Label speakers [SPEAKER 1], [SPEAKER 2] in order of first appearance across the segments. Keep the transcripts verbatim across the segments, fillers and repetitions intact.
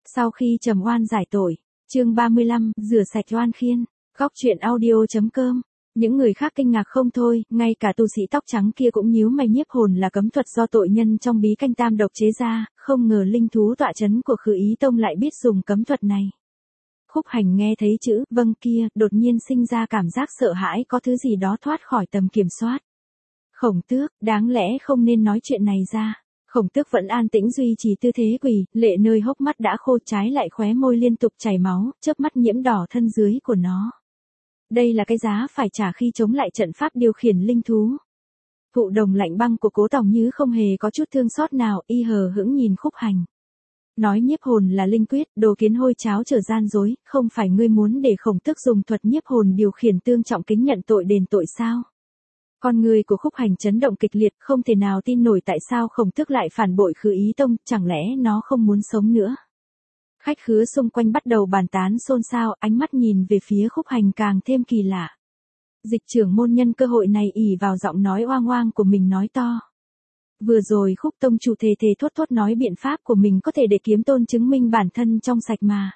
[SPEAKER 1] Sau khi trầm oan giải tội, chương ba mươi lăm, rửa sạch oan khiên, góc truyện audio.com. Những người khác kinh ngạc không thôi, ngay cả tu sĩ tóc trắng kia cũng nhíu mày. Nhiếp hồn là cấm thuật do tội nhân trong bí canh tam độc chế ra, không ngờ linh thú tọa chấn của Khử Ý Tông lại biết dùng cấm thuật này. Khúc Hành nghe thấy chữ vâng kia, đột nhiên sinh ra cảm giác sợ hãi, có thứ gì đó thoát khỏi tầm kiểm soát. Khổng Tước, đáng lẽ không nên nói chuyện này ra. Khổng Tước vẫn an tĩnh duy trì tư thế quỳ, lệ nơi hốc mắt đã khô, trái lại khóe môi liên tục chảy máu, chớp mắt nhiễm đỏ thân dưới của nó. Đây là cái giá phải trả khi chống lại trận pháp điều khiển linh thú. Thụ đồng lạnh băng của Cố Tòng Như không hề có chút thương xót nào, y hờ hững nhìn Khúc Hành. Nói nhiếp hồn là linh quyết, đồ kiến hôi cháo trở gian dối, không phải ngươi muốn để Khổng Tước dùng thuật nhiếp hồn điều khiển Tương Trọng Kính nhận tội đền tội sao? Con người của Khúc Hành chấn động kịch liệt, không thể nào tin nổi tại sao Khổng Tước lại phản bội Khử Ý Tông, chẳng lẽ nó không muốn sống nữa. Khách khứa xung quanh bắt đầu bàn tán xôn xao, ánh mắt nhìn về phía Khúc Hành càng thêm kỳ lạ. Dịch trưởng môn nhân cơ hội này ỷ vào giọng nói oang oang của mình nói to. Vừa rồi Khúc tông chủ thề thề thốt thốt nói biện pháp của mình có thể để kiếm tôn chứng minh bản thân trong sạch mà.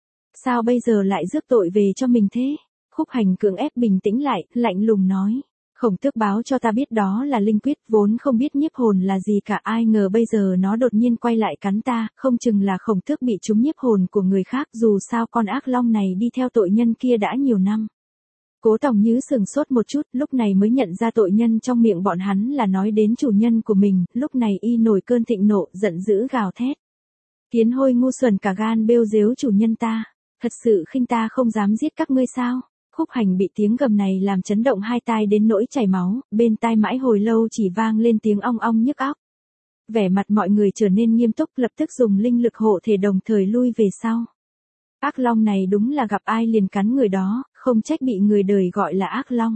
[SPEAKER 1] Sao bây giờ lại rước tội về cho mình thế? Khúc Hành cưỡng ép bình tĩnh lại, lạnh lùng nói. Khổng Tước báo cho ta biết đó là linh quyết, vốn không biết nhiếp hồn là gì cả, ai ngờ bây giờ nó đột nhiên quay lại cắn ta, không chừng là Khổng Tước bị trúng nhiếp hồn của người khác, dù sao con ác long này đi theo tội nhân kia đã nhiều năm. Cố Tòng Như sừng sốt một chút, lúc này mới nhận ra tội nhân trong miệng bọn hắn là nói đến chủ nhân của mình, lúc này y nổi cơn thịnh nộ, giận dữ gào thét. Kiến hôi ngu xuẩn cả gan bêu dếu chủ nhân ta, thật sự khinh ta không dám giết các ngươi sao? Khúc Hành bị tiếng gầm này làm chấn động hai tai đến nỗi chảy máu, bên tai mãi hồi lâu chỉ vang lên tiếng ong ong nhức óc. Vẻ mặt mọi người trở nên nghiêm túc, lập tức dùng linh lực hộ thể đồng thời lui về sau. Ác long này đúng là gặp ai liền cắn người đó, không trách bị người đời gọi là ác long.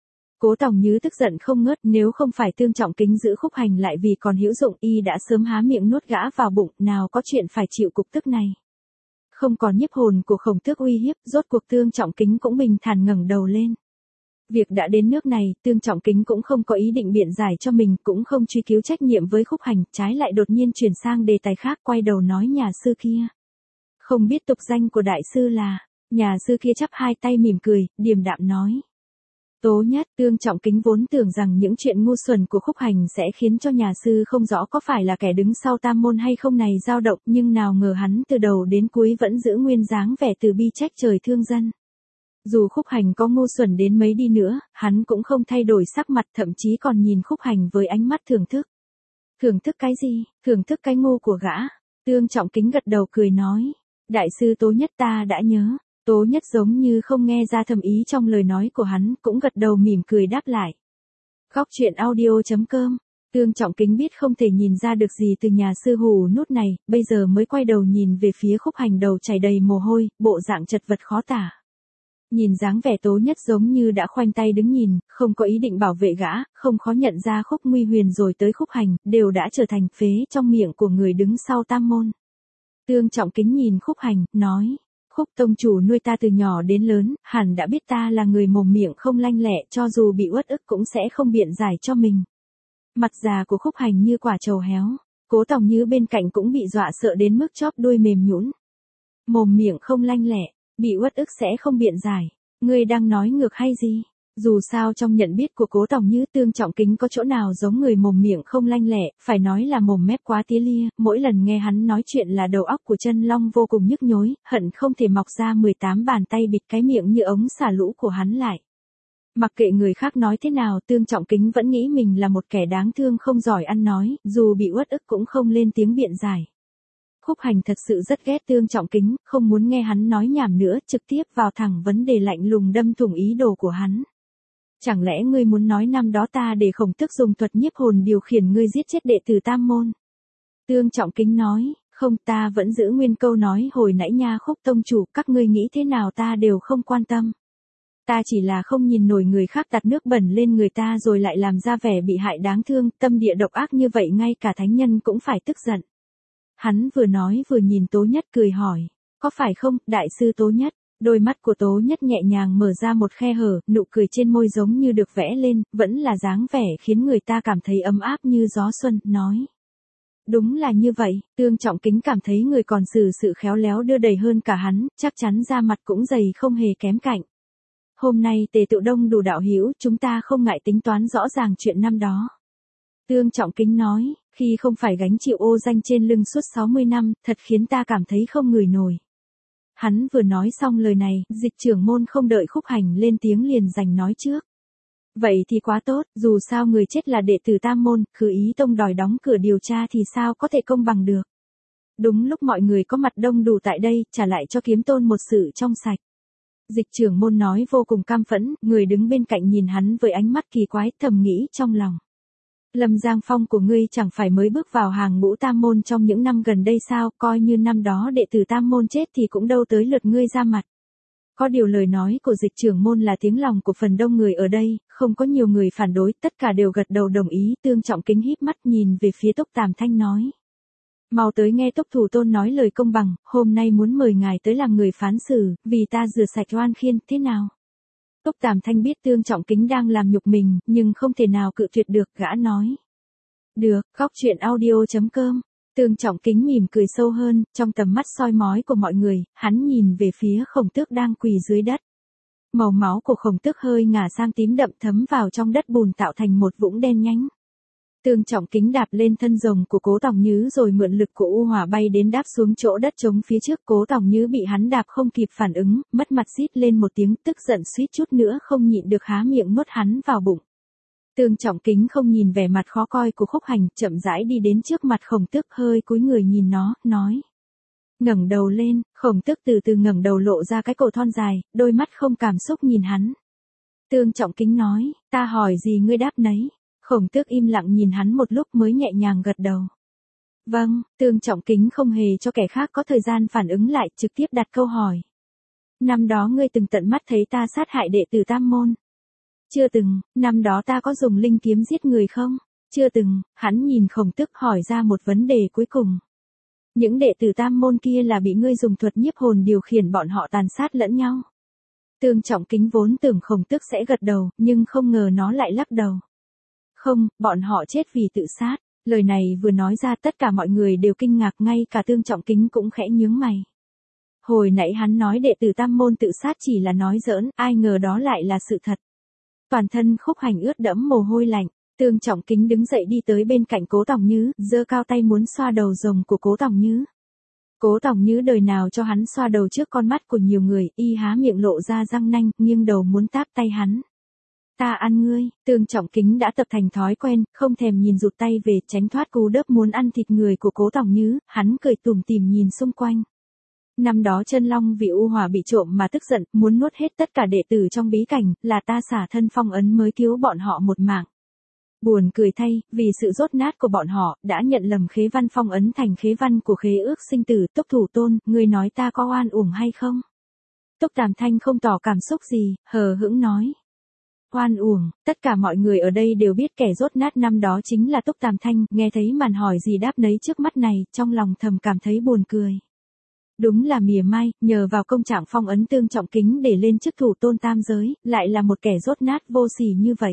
[SPEAKER 1] Cố Tòng Như tức giận không ngớt, nếu không phải Tương Trọng Kính giữ Khúc Hành lại vì còn hữu dụng, y đã sớm há miệng nuốt gã vào bụng, nào có chuyện phải chịu cục tức này. Không còn nhiếp hồn của Khổng Tước uy hiếp, rốt cuộc Tương Trọng Kính cũng bình thản ngẩng đầu lên. Việc đã đến nước này, Tương Trọng Kính cũng không có ý định biện giải cho mình, cũng không truy cứu trách nhiệm với Khúc Hành, trái lại đột nhiên chuyển sang đề tài khác, quay đầu nói nhà sư kia. Không biết tục danh của đại sư là, nhà sư kia chắp hai tay mỉm cười, điềm đạm nói. Tố Nhất. Tương Trọng Kính vốn tưởng rằng những chuyện ngu xuẩn của Khúc Hành sẽ khiến cho nhà sư không rõ có phải là kẻ đứng sau tam môn hay không này dao động, nhưng nào ngờ hắn từ đầu đến cuối vẫn giữ nguyên dáng vẻ từ bi trách trời thương dân. Dù Khúc Hành có ngu xuẩn đến mấy đi nữa, hắn cũng không thay đổi sắc mặt, thậm chí còn nhìn Khúc Hành với ánh mắt thưởng thức. Thưởng thức cái gì? Thưởng thức cái ngu của gã. Tương Trọng Kính gật đầu cười nói. Đại sư Tố Nhất ta đã nhớ. Tố Nhất giống như không nghe ra thầm ý trong lời nói của hắn, cũng gật đầu mỉm cười đáp lại. Góc truyện audio.com. Tương Trọng Kính biết không thể nhìn ra được gì từ nhà sư hù nút này, bây giờ mới quay đầu nhìn về phía Khúc Hành, đầu chảy đầy mồ hôi, bộ dạng chật vật khó tả. Nhìn dáng vẻ Tố Nhất giống như đã khoanh tay đứng nhìn, không có ý định bảo vệ gã, không khó nhận ra Khúc Nguy Huyền rồi tới Khúc Hành, đều đã trở thành phế trong miệng của người đứng sau tam môn. Tương Trọng Kính nhìn Khúc Hành, nói. Khúc tông chủ nuôi ta từ nhỏ đến lớn, hẳn đã biết ta là người mồm miệng không lanh lẹ, cho dù bị uất ức cũng sẽ không biện giải cho mình. Mặt già của Khúc Hành như quả trầu héo, Cố Tòng Như bên cạnh cũng bị dọa sợ đến mức chóp đuôi mềm nhũn. Mồm miệng không lanh lẹ, bị uất ức sẽ không biện giải, ngươi đang nói ngược hay gì? Dù sao trong nhận biết của Cố Tòng Như, Tương Trọng Kính có chỗ nào giống người mồm miệng không lanh lẹ, phải nói là mồm mép quá tía lia, mỗi lần nghe hắn nói chuyện là đầu óc của chân long vô cùng nhức nhối, hận không thể mọc ra mười tám bàn tay bịt cái miệng như ống xả lũ của hắn lại. Mặc kệ người khác nói thế nào, Tương Trọng Kính vẫn nghĩ mình là một kẻ đáng thương không giỏi ăn nói, dù bị uất ức cũng không lên tiếng biện giải. Khúc Hành thật sự rất ghét Tương Trọng Kính, không muốn nghe hắn nói nhảm nữa, trực tiếp vào thẳng vấn đề, lạnh lùng đâm thủng ý đồ của hắn. Chẳng lẽ ngươi muốn nói năm đó ta để Khổng Tước dùng thuật nhiếp hồn điều khiển ngươi giết chết đệ tử tam môn? Tương Trọng Kính nói, không, ta vẫn giữ nguyên câu nói hồi nãy nha Khúc tông chủ, các ngươi nghĩ thế nào ta đều không quan tâm. Ta chỉ là không nhìn nổi người khác tạt nước bẩn lên người ta rồi lại làm ra vẻ bị hại đáng thương, tâm địa độc ác như vậy ngay cả thánh nhân cũng phải tức giận. Hắn vừa nói vừa nhìn Tố Nhất cười hỏi, có phải không, đại sư Tố Nhất? Đôi mắt của Tố Nhất nhẹ nhàng mở ra một khe hở, nụ cười trên môi giống như được vẽ lên, vẫn là dáng vẻ khiến người ta cảm thấy ấm áp như gió xuân, nói. Đúng là như vậy, Tương Trọng Kính cảm thấy người còn xử sự khéo léo đưa đẩy hơn cả hắn, chắc chắn da mặt cũng dày không hề kém cạnh. Hôm nay tề tựu đông đủ đạo hữu, chúng ta không ngại tính toán rõ ràng chuyện năm đó. Tương Trọng Kính nói, khi không phải gánh chịu ô danh trên lưng suốt sáu mươi năm, thật khiến ta cảm thấy không ngửi nổi. Hắn vừa nói xong lời này, Dịch trưởng môn không đợi Khúc Hành lên tiếng liền giành nói trước. Vậy thì quá tốt, dù sao người chết là đệ tử Tam môn, Khứ Ý tông đòi đóng cửa điều tra thì sao có thể công bằng được. Đúng lúc mọi người có mặt đông đủ tại đây, trả lại cho Kiếm Tôn một sự trong sạch. Dịch trưởng môn nói vô cùng cam phẫn, người đứng bên cạnh nhìn hắn với ánh mắt kỳ quái, thầm nghĩ trong lòng. Lâm Giang Phong của ngươi chẳng phải mới bước vào hàng ngũ Tam môn trong những năm gần đây sao, coi như năm đó đệ tử Tam môn chết thì cũng đâu tới lượt ngươi ra mặt. Có điều lời nói của Dịch trưởng môn là tiếng lòng của phần đông người ở đây, không có nhiều người phản đối, tất cả đều gật đầu đồng ý. Tương Trọng Kính híp mắt nhìn về phía Túc Tàm Thanh nói. Mau tới nghe Túc thủ tôn nói lời công bằng, hôm nay muốn mời ngài tới làm người phán xử, vì ta rửa sạch oan khiên, thế nào? Túc Tàm Thanh biết Tương Trọng Kính đang làm nhục mình, nhưng không thể nào cự tuyệt được, gã nói. Được, góc chuyện audio chấm com. Tương Trọng Kính mỉm cười sâu hơn, trong tầm mắt soi mói của mọi người, hắn nhìn về phía Khổng Tước đang quỳ dưới đất. Màu máu của Khổng Tước hơi ngả sang tím đậm thấm vào trong đất bùn tạo thành một vũng đen nhánh. Tương Trọng Kính đạp lên thân rồng của Cố Tòng Nhứ rồi mượn lực của U Hỏa bay đến đáp xuống chỗ đất trống phía trước. Cố Tòng Nhứ bị hắn đạp không kịp phản ứng, mất mặt rít lên một tiếng, tức giận suýt chút nữa không nhịn được há miệng nuốt hắn vào bụng. Tương Trọng Kính không nhìn vẻ mặt khó coi của Khúc Hành, chậm rãi đi đến trước mặt Khổng Tước, hơi cúi người nhìn nó, nói. Ngẩng đầu lên, Khổng Tước từ từ ngẩng đầu lộ ra cái cổ thon dài, đôi mắt không cảm xúc nhìn hắn. Tương Trọng Kính nói, ta hỏi gì ngươi đáp nấy. Khổng Tước im lặng nhìn hắn một lúc mới nhẹ nhàng gật đầu. Vâng, Tương Trọng Kính không hề cho kẻ khác có thời gian phản ứng lại, trực tiếp đặt câu hỏi. Năm đó ngươi từng tận mắt thấy ta sát hại đệ tử Tam môn. Chưa từng, năm đó ta có dùng linh kiếm giết người không? Chưa từng, hắn nhìn Khổng Tước hỏi ra một vấn đề cuối cùng. Những đệ tử Tam môn kia là bị ngươi dùng thuật nhiếp hồn điều khiển bọn họ tàn sát lẫn nhau. Tương Trọng Kính vốn tưởng Khổng Tước sẽ gật đầu, nhưng không ngờ nó lại lắc đầu. Không, bọn họ chết vì tự sát. Lời này vừa nói ra tất cả mọi người đều kinh ngạc, ngay cả Tương Trọng Kính cũng khẽ nhướng mày. Hồi nãy hắn nói đệ tử Tam môn tự sát chỉ là nói giỡn, ai ngờ đó lại là sự thật. Toàn thân Khúc Hành ướt đẫm mồ hôi lạnh, Tương Trọng Kính đứng dậy đi tới bên cạnh Cố Tòng Nhứ, giơ cao tay muốn xoa đầu rồng của Cố Tòng Nhứ. Cố Tòng Nhứ đời nào cho hắn xoa đầu trước con mắt của nhiều người, y há miệng lộ ra răng nanh, nghiêng đầu muốn táp tay hắn. Ta ăn ngươi. Tương Trọng Kính đã tập thành thói quen, không thèm nhìn rụt tay về, tránh thoát cú đớp muốn ăn thịt người của Cố Tòng Nhứ, hắn cười tủm tỉm nhìn xung quanh. Năm đó Chân Long vì U Hỏa bị trộm mà tức giận, muốn nuốt hết tất cả đệ tử trong bí cảnh, là ta xả thân phong ấn mới cứu bọn họ một mạng. Buồn cười thay, vì sự rốt nát của bọn họ, đã nhận lầm khế văn phong ấn thành khế văn của khế ước sinh tử. Túc thủ tôn, ngươi nói ta có oan uổng hay không? Túc Tàm Thanh không tỏ cảm xúc gì, hờ hững nói. Oan uổng, tất cả mọi người ở đây đều biết kẻ rốt nát năm đó chính là Túc Tàm Thanh, nghe thấy màn hỏi gì đáp nấy trước mắt này, trong lòng thầm cảm thấy buồn cười. Đúng là mỉa mai, nhờ vào công trạng phong ấn Tương Trọng Kính để lên chức thủ tôn tam giới, lại là một kẻ rốt nát vô sỉ như vậy.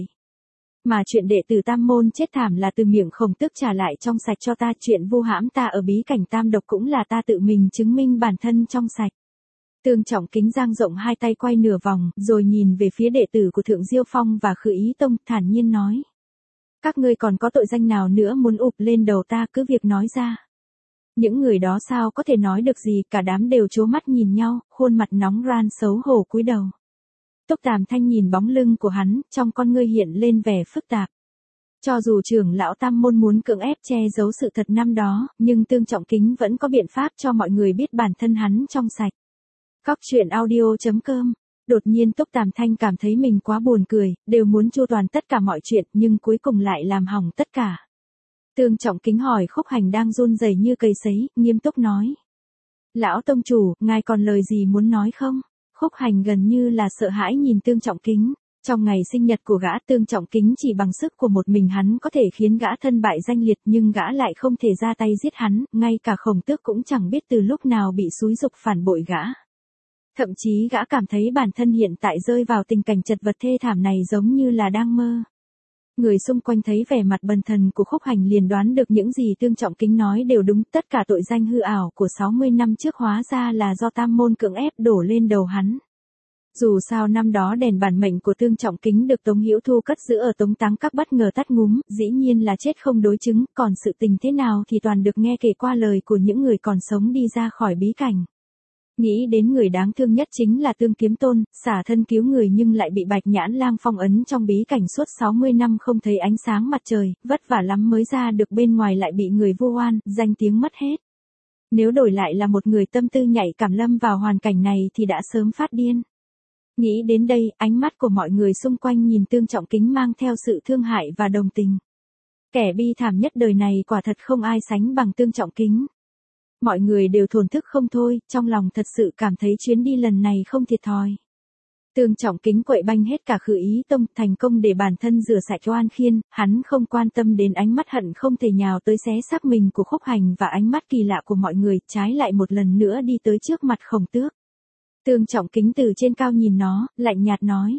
[SPEAKER 1] Mà chuyện đệ tử Tam môn chết thảm là từ miệng Khổng Tước trả lại trong sạch cho ta, chuyện vu hãm ta ở bí cảnh tam độc cũng là ta tự mình chứng minh bản thân trong sạch. Tương Trọng Kính dang rộng hai tay quay nửa vòng, rồi nhìn về phía đệ tử của Thượng Diêu Phong và Khứ Ý tông, thản nhiên nói. Các ngươi còn có tội danh nào nữa muốn ụp lên đầu ta, cứ việc nói ra. Những người đó sao có thể nói được gì, cả đám đều trố mắt nhìn nhau, khuôn mặt nóng ran xấu hổ cúi đầu. Túc Tàm Thanh nhìn bóng lưng của hắn, trong con ngươi hiện lên vẻ phức tạp. Cho dù trưởng lão Tam môn muốn cưỡng ép che giấu sự thật năm đó, nhưng Tương Trọng Kính vẫn có biện pháp cho mọi người biết bản thân hắn trong sạch. Góc chuyện audio chấm com. Đột nhiên Túc Tàm Thanh cảm thấy mình quá buồn cười, đều muốn chu toàn tất cả mọi chuyện nhưng cuối cùng lại làm hỏng tất cả. Tương Trọng Kính hỏi Khúc Hành đang run rẩy như cây sấy, nghiêm túc nói. Lão tông chủ, ngài còn lời gì muốn nói không? Khúc Hành gần như là sợ hãi nhìn Tương Trọng Kính. Trong ngày sinh nhật của gã, Tương Trọng Kính chỉ bằng sức của một mình hắn có thể khiến gã thân bại danh liệt, nhưng gã lại không thể ra tay giết hắn, ngay cả Khổng Tước cũng chẳng biết từ lúc nào bị xúi giục phản bội gã. Thậm chí gã cảm thấy bản thân hiện tại rơi vào tình cảnh chật vật thê thảm này giống như là đang mơ. Người xung quanh thấy vẻ mặt bần thần của Khúc Hành liền đoán được những gì Tương Trọng Kính nói đều đúng, tất cả tội danh hư ảo của sáu mươi năm trước hóa ra là do tam môn cưỡng ép đổ lên đầu hắn. Dù sao năm đó đèn bản mệnh của Tương Trọng Kính được Tống Hữu Thu cất giữ ở Tống Táng Các bất ngờ tắt ngúm, dĩ nhiên là chết không đối chứng, còn sự tình thế nào thì toàn được nghe kể qua lời của những người còn sống đi ra khỏi bí cảnh. Nghĩ đến người đáng thương nhất chính là Tương Kiếm Tôn, xả thân cứu người nhưng lại bị Bạch Nhãn Lang phong ấn trong bí cảnh suốt sáu mươi năm không thấy ánh sáng mặt trời, vất vả lắm mới ra được bên ngoài lại bị người vu oan, danh tiếng mất hết. Nếu đổi lại là một người tâm tư nhạy cảm lâm vào hoàn cảnh này thì đã sớm phát điên. Nghĩ đến đây, ánh mắt của mọi người xung quanh nhìn Tương Trọng Kính mang theo sự thương hại và đồng tình. Kẻ bi thảm nhất đời này quả thật không ai sánh bằng Tương Trọng Kính. Mọi người đều thổn thức không thôi, trong lòng thật sự cảm thấy chuyến đi lần này không thiệt thòi. Tương Trọng Kính quậy banh hết cả Khử Ý Tông, thành công để bản thân rửa sạch oan khiên, hắn không quan tâm đến ánh mắt hận không thể nhào tới xé xác mình của Khúc Hành và ánh mắt kỳ lạ của mọi người, trái lại một lần nữa đi tới trước mặt Khổng Tước. Tương Trọng Kính từ trên cao nhìn nó, lạnh nhạt nói.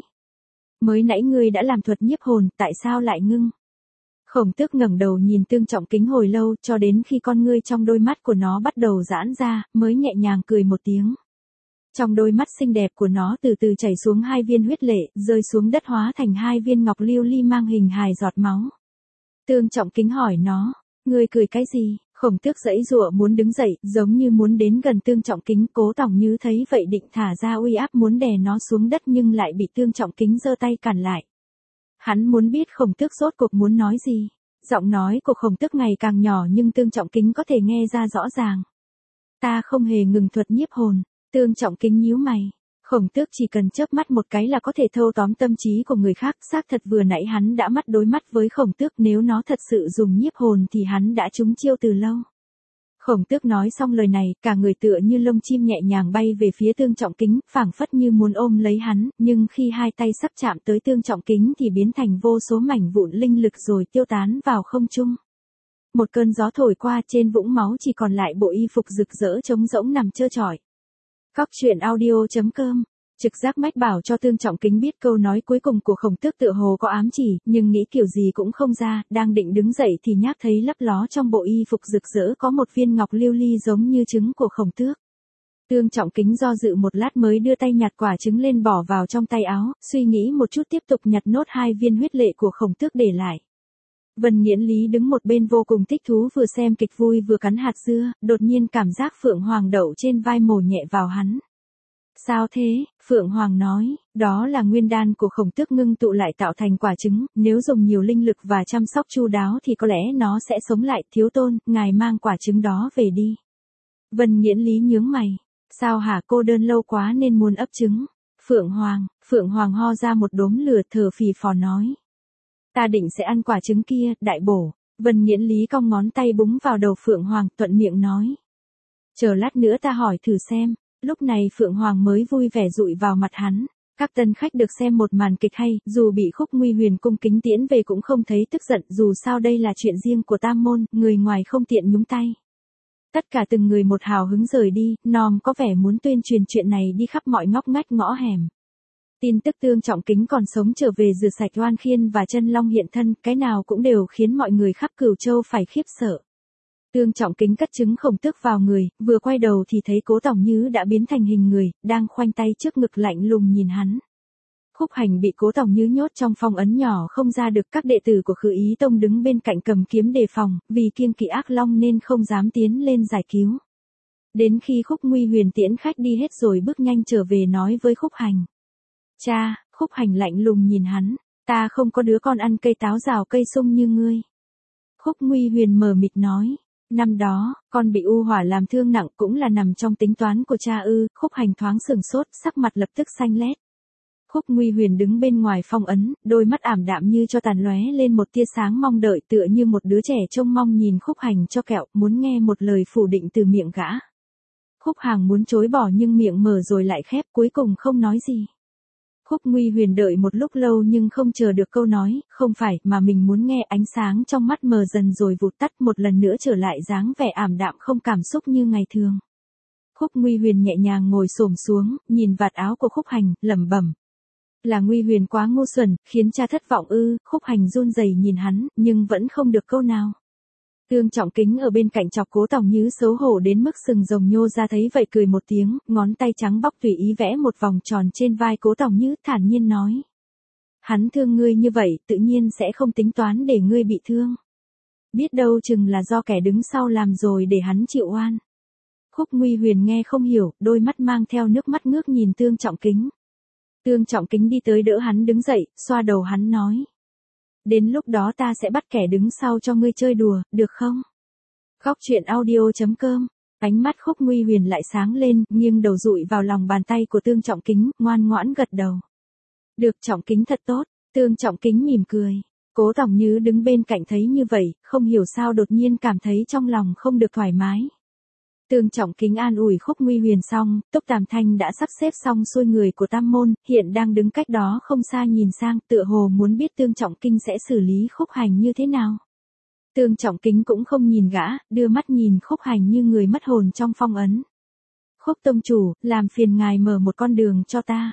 [SPEAKER 1] Mới nãy ngươi đã làm thuật nhiếp hồn, tại sao lại ngưng? Khổng Tước ngẩng đầu nhìn Tương Trọng Kính hồi lâu, cho đến khi con ngươi trong đôi mắt của nó bắt đầu giãn ra, mới nhẹ nhàng cười một tiếng. Trong đôi mắt xinh đẹp của nó từ từ chảy xuống hai viên huyết lệ, rơi xuống đất hóa thành hai viên ngọc lưu ly mang hình hài giọt máu. Tương Trọng Kính hỏi nó, ngươi cười cái gì? Khổng Tước giãy giụa muốn đứng dậy, giống như muốn đến gần Tương Trọng Kính, Cố Tòng Như thấy vậy định thả ra uy áp muốn đè nó xuống đất nhưng lại bị Tương Trọng Kính giơ tay cản lại. Hắn muốn biết Khổng Tước rốt cuộc muốn nói gì. Giọng nói của Khổng Tước ngày càng nhỏ nhưng Tương Trọng Kính có thể nghe ra rõ ràng. Ta không hề ngừng thuật nhiếp hồn. Tương Trọng Kính nhíu mày. Khổng Tước chỉ cần chớp mắt một cái là có thể thâu tóm tâm trí của người khác, xác thật vừa nãy hắn đã mắt đối mắt với Khổng Tước, nếu nó thật sự dùng nhiếp hồn thì hắn đã trúng chiêu từ lâu. Khổng Tước nói xong lời này, cả người tựa như lông chim nhẹ nhàng bay về phía Tương Trọng Kính, phảng phất như muốn ôm lấy hắn, nhưng khi hai tay sắp chạm tới Tương Trọng Kính thì biến thành vô số mảnh vụn linh lực rồi tiêu tán vào không trung. Một cơn gió thổi qua, trên vũng máu chỉ còn lại bộ y phục rực rỡ trống rỗng nằm trơ trọi. Cóc truyện audio chấm com. Trực giác mách bảo cho Tương Trọng Kính biết câu nói cuối cùng của Khổng Tước tựa hồ có ám chỉ, nhưng nghĩ kiểu gì cũng không ra, đang định đứng dậy thì nhác thấy lấp ló trong bộ y phục rực rỡ có một viên ngọc lưu ly giống như trứng của Khổng Tước. Tương Trọng Kính do dự một lát mới đưa tay nhặt quả trứng lên bỏ vào trong tay áo, suy nghĩ một chút tiếp tục nhặt nốt hai viên huyết lệ của Khổng Tước để lại. Vân Nghiễn Lý đứng một bên vô cùng thích thú, vừa xem kịch vui vừa cắn hạt dưa, đột nhiên cảm giác Phượng Hoàng đậu trên vai mổ nhẹ vào hắn. Sao thế? Phượng Hoàng nói, đó là nguyên đan của Khổng Tước ngưng tụ lại tạo thành quả trứng, nếu dùng nhiều linh lực và chăm sóc chu đáo thì có lẽ nó sẽ sống lại. Thiếu tôn, ngài mang quả trứng đó về đi. Vân Nghiễn Lý nhướng mày, sao hả, cô đơn lâu quá nên muốn ấp trứng. Phượng Hoàng, Phượng Hoàng ho ra một đốm lửa thở phì phò nói. Ta định sẽ ăn quả trứng kia, đại bổ. Vân Nghiễn Lý cong ngón tay búng vào đầu Phượng Hoàng, thuận miệng nói. Chờ lát nữa ta hỏi thử xem. Lúc này Phượng Hoàng mới vui vẻ dụi vào mặt hắn. Các tân khách được xem một màn kịch hay, dù bị Khúc Nguy Huyền cung kính tiễn về cũng không thấy tức giận, dù sao đây là chuyện riêng của tam môn, người ngoài không tiện nhúng tay. Tất cả từng người một hào hứng rời đi, Nom có vẻ muốn tuyên truyền chuyện này đi khắp mọi ngóc ngách ngõ hẻm. Tin tức Tương Trọng Kính còn sống trở về rửa sạch oan khiên và chân long hiện thân, cái nào cũng đều khiến mọi người khắp Cửu Châu phải khiếp sợ. Tương Trọng Kính cất trứng Khổng Tước vào người, vừa quay đầu thì thấy Cố Tòng Như đã biến thành hình người, đang khoanh tay trước ngực lạnh lùng nhìn hắn. Khúc Hành bị Cố Tòng Như nhốt trong phong ấn nhỏ không ra được, các đệ tử của Khử Ý Tông đứng bên cạnh cầm kiếm đề phòng, vì kiêng kỵ ác long nên không dám tiến lên giải cứu. Đến khi Khúc Nguy Huyền tiễn khách đi hết rồi bước nhanh trở về nói với Khúc Hành. Cha, Khúc Hành lạnh lùng nhìn hắn, ta không có đứa con ăn cây táo rào cây sung như ngươi. Khúc Nguy Huyền mờ mịt nói. Năm đó, con bị u hỏa làm thương nặng cũng là nằm trong tính toán của cha ư. Khúc Hành thoáng sừng sốt, sắc mặt lập tức xanh lét. Khúc Nguy Huyền đứng bên ngoài phong ấn, đôi mắt ảm đạm như cho tàn lóe lên một tia sáng mong đợi, tựa như một đứa trẻ trông mong nhìn Khúc Hành cho kẹo, muốn nghe một lời phủ định từ miệng gã. Khúc Hàng muốn chối bỏ nhưng miệng mở rồi lại khép, cuối cùng không nói gì. Khúc Nguy Huyền đợi một lúc lâu nhưng không chờ được câu nói, không phải, mà mình muốn nghe. Ánh sáng trong mắt mờ dần rồi vụt tắt, một lần nữa trở lại dáng vẻ ảm đạm không cảm xúc như ngày thường. Khúc Nguy Huyền nhẹ nhàng ngồi xổm xuống, nhìn vạt áo của Khúc Hành, lẩm bẩm. Là Nguy Huyền quá ngu xuẩn, khiến cha thất vọng ư? Khúc Hành run rẩy nhìn hắn, nhưng vẫn không được câu nào. Tương Trọng Kính ở bên cạnh chọc Cố Tòng Nhứ xấu hổ đến mức sừng rồng nhô ra, thấy vậy cười một tiếng, ngón tay trắng bóc tùy ý vẽ một vòng tròn trên vai Cố Tòng Nhứ, thản nhiên nói. Hắn thương ngươi như vậy, tự nhiên sẽ không tính toán để ngươi bị thương. Biết đâu chừng là do kẻ đứng sau làm rồi để hắn chịu oan. Khúc Nguy Huyền nghe không hiểu, đôi mắt mang theo nước mắt ngước nhìn Tương Trọng Kính. Tương Trọng Kính đi tới đỡ hắn đứng dậy, xoa đầu hắn nói. Đến lúc đó ta sẽ bắt kẻ đứng sau cho ngươi chơi đùa, được không? Khóc chuyện audio chấm com. Ánh mắt Khúc Nguy Huyền lại sáng lên, nghiêng đầu dụi vào lòng bàn tay của Tương Trọng Kính, ngoan ngoãn gật đầu. Được, Trọng Kính thật tốt. Tương Trọng Kính mỉm cười. Cố Tòng Nhứ đứng bên cạnh thấy như vậy, không hiểu sao đột nhiên cảm thấy trong lòng không được thoải mái. Tương Trọng Kính an ủi Khúc Nguy Huyền xong, Túc Tam Thanh đã sắp xếp xong xuôi người của Tam Môn, hiện đang đứng cách đó không xa nhìn sang, tựa hồ muốn biết Tương Trọng Kính sẽ xử lý Khúc Hành như thế nào. Tương Trọng Kính cũng không nhìn gã, đưa mắt nhìn Khúc Hành như người mất hồn trong phong ấn. Khúc tông chủ, làm phiền ngài mở một con đường cho ta.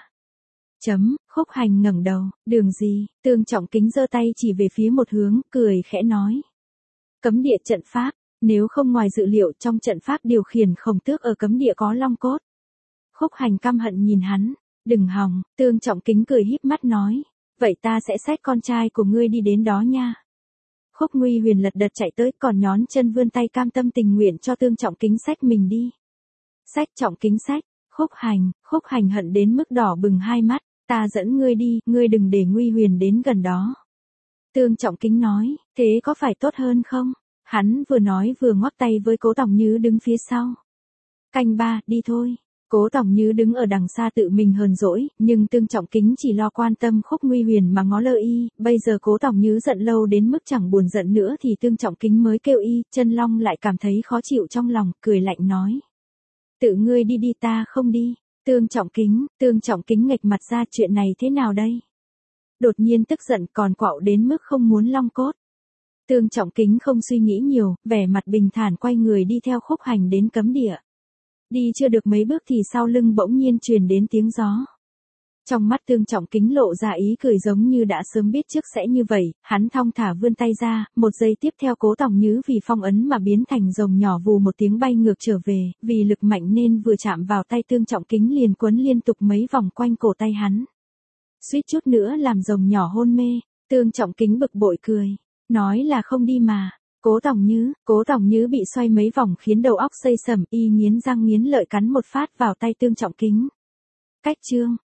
[SPEAKER 1] Chấm, Khúc Hành ngẩng đầu, đường gì? Tương Trọng Kính giơ tay chỉ về phía một hướng, cười khẽ nói. Cấm địa trận pháp. Nếu không ngoài dự liệu trong trận pháp điều khiển Khổng Tước ở cấm địa có long cốt. Khúc Hành căm hận nhìn hắn, đừng hòng, Tương Trọng Kính cười híp mắt nói, vậy ta sẽ xách con trai của ngươi đi đến đó nha. Khúc Nguy Huyền lật đật chạy tới, còn nhón chân vươn tay cam tâm tình nguyện cho Tương Trọng Kính xách mình đi. Xách Trọng Kính xách, Khúc Hành, Khúc Hành hận đến mức đỏ bừng hai mắt, ta dẫn ngươi đi, ngươi đừng để Nguy Huyền đến gần đó. Tương Trọng Kính nói, thế có phải tốt hơn không? Hắn vừa nói vừa ngoắc tay với Cố Tòng Nhứ đứng phía sau. Canh ba, đi thôi. Cố Tòng Nhứ đứng ở đằng xa tự mình hờn dỗi, nhưng Tương Trọng Kính chỉ lo quan tâm Khúc Nguy Huyền mà ngó lơ y, bây giờ Cố Tòng Nhứ giận lâu đến mức chẳng buồn giận nữa thì Tương Trọng Kính mới kêu y, Chân Long lại cảm thấy khó chịu trong lòng, cười lạnh nói. Tự ngươi đi đi, ta không đi. Tương Trọng Kính, Tương Trọng Kính nghệch mặt ra, chuyện này thế nào đây? Đột nhiên tức giận còn quạo đến mức không muốn long cốt. Tương Trọng Kính không suy nghĩ nhiều, vẻ mặt bình thản quay người đi theo Khúc Hành đến cấm địa. Đi chưa được mấy bước thì sau lưng bỗng nhiên truyền đến tiếng gió. Trong mắt Tương Trọng Kính lộ ra ý cười giống như đã sớm biết trước sẽ như vậy, hắn thong thả vươn tay ra, một giây tiếp theo Cố Tòng Nhứ vì phong ấn mà biến thành rồng nhỏ vù một tiếng bay ngược trở về, vì lực mạnh nên vừa chạm vào tay Tương Trọng Kính liền quấn liên tục mấy vòng quanh cổ tay hắn. Suýt chút nữa làm rồng nhỏ hôn mê, Tương Trọng Kính bực bội cười. Nói là không đi mà. Cố Tòng Nhứ, Cố Tòng Nhứ bị xoay mấy vòng khiến đầu óc xây sẩm, y nghiến răng nghiến lợi cắn một phát vào tay Tương Trọng Kính. Cách chương.